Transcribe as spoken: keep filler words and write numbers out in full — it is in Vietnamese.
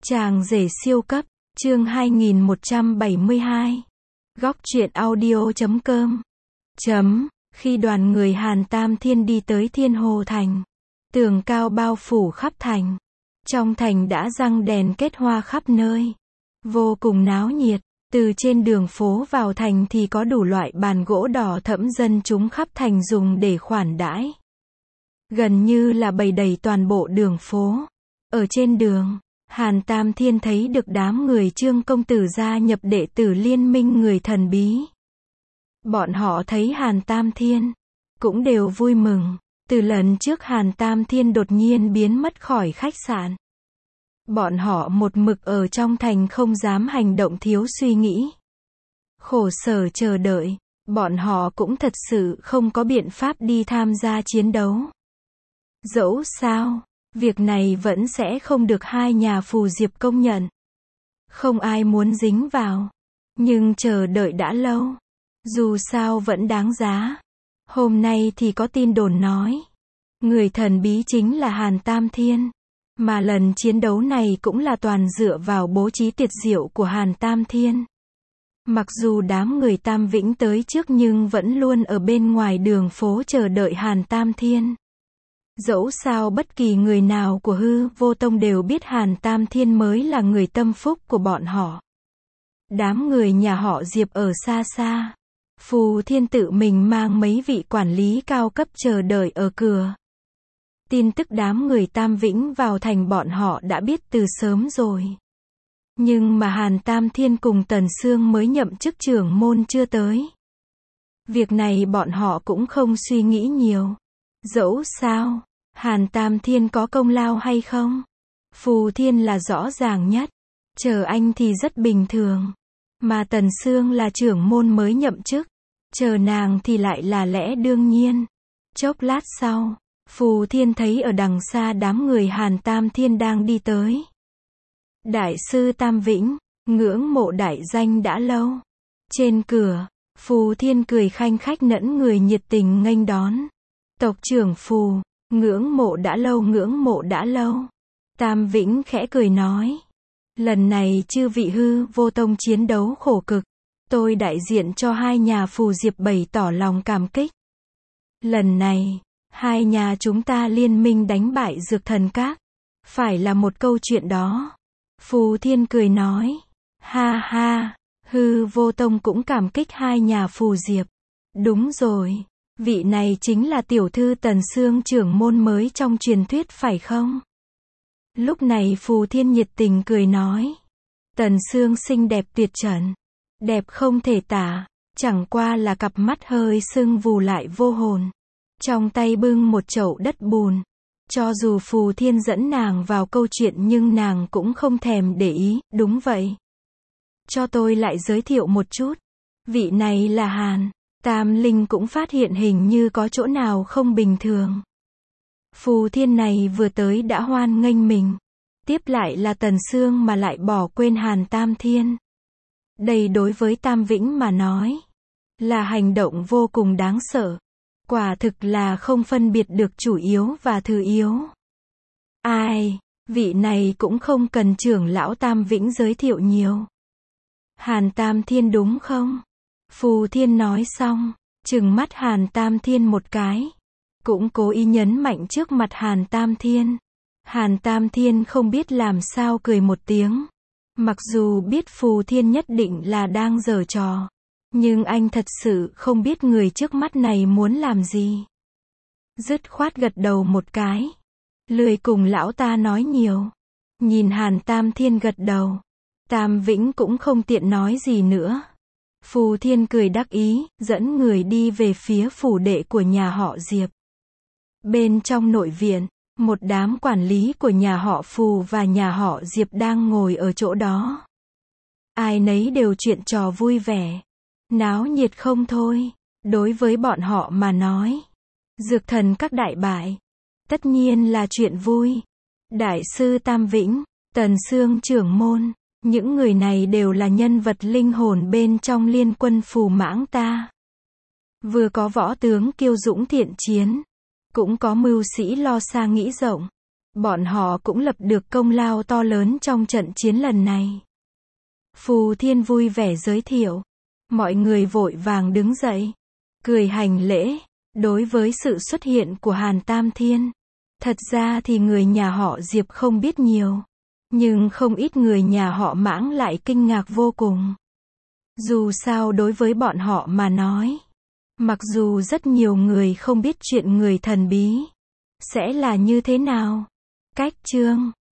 Chàng rể siêu cấp, chương hai nghìn một trăm bảy mươi hai. Góc truyện audio chấm com. Chấm, khi đoàn người Hàn Tam Thiên đi tới Thiên Hồ Thành, tường cao bao phủ khắp thành. Trong thành đã răng đèn kết hoa khắp nơi. Vô cùng náo nhiệt, từ trên đường phố vào thành thì có đủ loại bàn gỗ đỏ thẫm dân chúng khắp thành dùng để khoản đãi. Gần như là bày đầy toàn bộ đường phố. Ở trên đường, Hàn Tam Thiên thấy được đám người Trương công tử gia nhập đệ tử liên minh người thần bí. Bọn họ thấy Hàn Tam Thiên, cũng đều vui mừng. Từ lần trước Hàn Tam Thiên đột nhiên biến mất khỏi khách sạn, bọn họ một mực ở trong thành không dám hành động thiếu suy nghĩ. Khổ sở chờ đợi, bọn họ cũng thật sự không có biện pháp đi tham gia chiến đấu. Dẫu sao, việc này vẫn sẽ không được hai nhà Phù Diệp công nhận. Không ai muốn dính vào. Nhưng chờ đợi đã lâu. Dù sao vẫn đáng giá. Hôm nay thì có tin đồn nói, người thần bí chính là Hàn Tam Thiên. Mà lần chiến đấu này cũng là toàn dựa vào bố trí tuyệt diệu của Hàn Tam Thiên. Mặc dù đám người Tam Vĩnh tới trước nhưng vẫn luôn ở bên ngoài đường phố chờ đợi Hàn Tam Thiên. Dẫu sao bất kỳ người nào của Hư Vô Tông đều biết Hàn Tam Thiên mới là người tâm phúc của bọn họ. Đám người nhà họ Diệp ở xa xa. Phù Thiên tự mình mang mấy vị quản lý cao cấp chờ đợi ở cửa. Tin tức đám người Tam Vĩnh vào thành bọn họ đã biết từ sớm rồi. Nhưng mà Hàn Tam Thiên cùng Tần Sương mới nhậm chức trưởng môn chưa tới. Việc này bọn họ cũng không suy nghĩ nhiều. Dẫu sao, Hàn Tam Thiên có công lao hay không? Phù Thiên là rõ ràng nhất. Chờ anh thì rất bình thường. Mà Tần Sương là trưởng môn mới nhậm chức. Chờ nàng thì lại là lẽ đương nhiên. Chốc lát sau, Phù Thiên thấy ở đằng xa đám người Hàn Tam Thiên đang đi tới. Đại sư Tam Vĩnh, ngưỡng mộ đại danh đã lâu. Trên cửa, Phù Thiên cười khanh khách nẫn người nhiệt tình nghênh đón. Tộc trưởng Phù, ngưỡng mộ đã lâu ngưỡng mộ đã lâu. Tam Vĩnh khẽ cười nói. Lần này chư vị Hư Vô Tông chiến đấu khổ cực. Tôi đại diện cho hai nhà Phù Diệp bày tỏ lòng cảm kích. Lần này, hai nhà chúng ta liên minh đánh bại Dược Thần Các. Phải là một câu chuyện đó. Phù Thiên cười nói. Ha ha, Hư Vô Tông cũng cảm kích hai nhà Phù Diệp. Đúng rồi. Vị này chính là tiểu thư Tần Sương trưởng môn mới trong truyền thuyết phải không? Lúc này Phù Thiên nhiệt tình cười nói. Tần Sương xinh đẹp tuyệt trần. Đẹp không thể tả. Chẳng qua là cặp mắt hơi sưng vù lại vô hồn. Trong tay bưng một chậu đất bùn. Cho dù Phù Thiên dẫn nàng vào câu chuyện nhưng nàng cũng không thèm để ý. Đúng vậy. Cho tôi lại giới thiệu một chút. Vị này là Hàn. Tam Linh cũng phát hiện hình như có chỗ nào không bình thường. Phù Thiên này vừa tới đã hoan nghênh mình. Tiếp lại là Tần Sương mà lại bỏ quên Hàn Tam Thiên. Đây đối với Tam Vĩnh mà nói, là hành động vô cùng đáng sợ. Quả thực là không phân biệt được chủ yếu và thứ yếu. Ai, vị này cũng không cần trưởng lão Tam Vĩnh giới thiệu nhiều. Hàn Tam Thiên đúng không? Phù Thiên nói xong, trừng mắt Hàn Tam Thiên một cái. Cũng cố ý nhấn mạnh trước mặt Hàn Tam Thiên. Hàn Tam Thiên không biết làm sao cười một tiếng. Mặc dù biết Phù Thiên nhất định là đang giở trò. Nhưng anh thật sự không biết người trước mắt này muốn làm gì. Dứt khoát gật đầu một cái. Lười cùng lão ta nói nhiều. Nhìn Hàn Tam Thiên gật đầu. Tam Vĩnh cũng không tiện nói gì nữa. Phù Thiên cười đắc ý, dẫn người đi về phía phủ đệ của nhà họ Diệp. Bên trong nội viện, một đám quản lý của nhà họ Phù và nhà họ Diệp đang ngồi ở chỗ đó. Ai nấy đều chuyện trò vui vẻ. Náo nhiệt không thôi. Đối với bọn họ mà nói, Dược Thần Các đại bại. Tất nhiên là chuyện vui. Đại sư Tam Vĩnh, Tần Sương trưởng môn. Những người này đều là nhân vật linh hồn bên trong liên quân Phù Mãng ta. Vừa có võ tướng kiêu dũng thiện chiến, cũng có mưu sĩ lo xa nghĩ rộng. Bọn họ cũng lập được công lao to lớn trong trận chiến lần này. Phù Thiên vui vẻ giới thiệu. Mọi người vội vàng đứng dậy, cười hành lễ, đối với sự xuất hiện của Hàn Tam Thiên. Thật ra thì người nhà họ Diệp không biết nhiều, nhưng không ít người nhà họ Mãng lại kinh ngạc vô cùng. Dù sao đối với bọn họ mà nói, mặc dù rất nhiều người không biết chuyện người thần bí sẽ là như thế nào. Cách chương